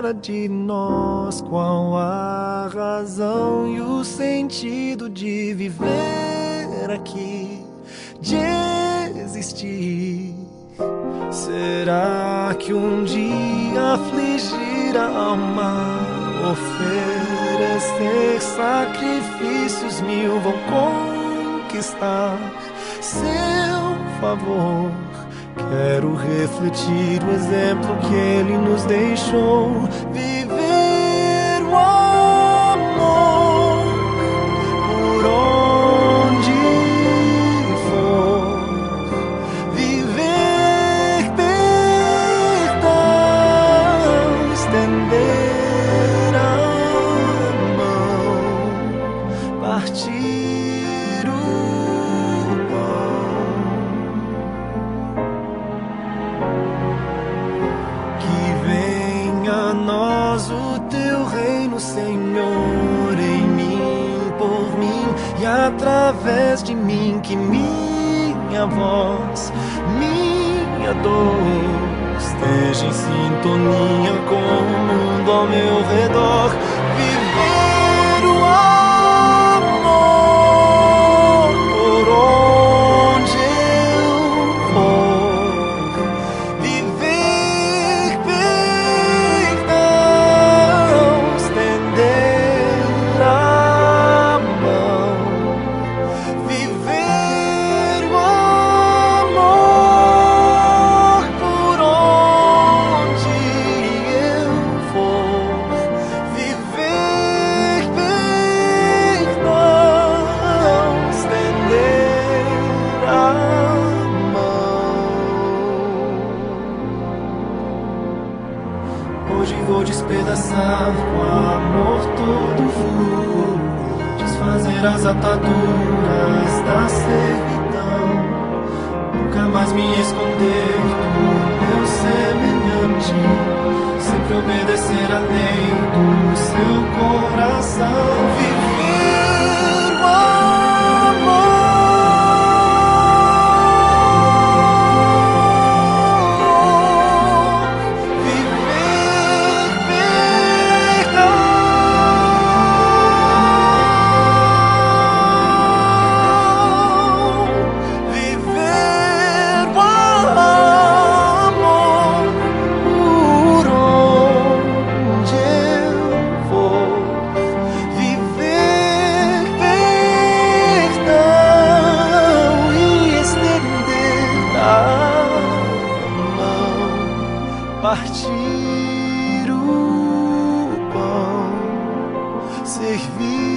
espera de nós? Qual a razão e o sentido de viver aqui, de existir? Será que um dia afligir a alma, oferecer sacrifícios mil, vão conquistar seu favor? Quero refletir o exemplo que ele nos deixou, viver o amor por onde for, viver perdão, estender a mão, partir o a nós o teu reino, Senhor, em mim, por mim e através de mim, que minha voz, minha dor esteja em sintonia com o mundo ao meu redor. Viver o amor por onde eu for, viver estender a mão, viver o amor por onde eu for, viver perdão, estender a mão. Hoje vou despedaçar com amor todo fogo, desfazer as ataduras da servidão, nunca mais me esconder do meu semelhante, sempre obedecer a lei do seu coração. Viver o amor partir o pão, servir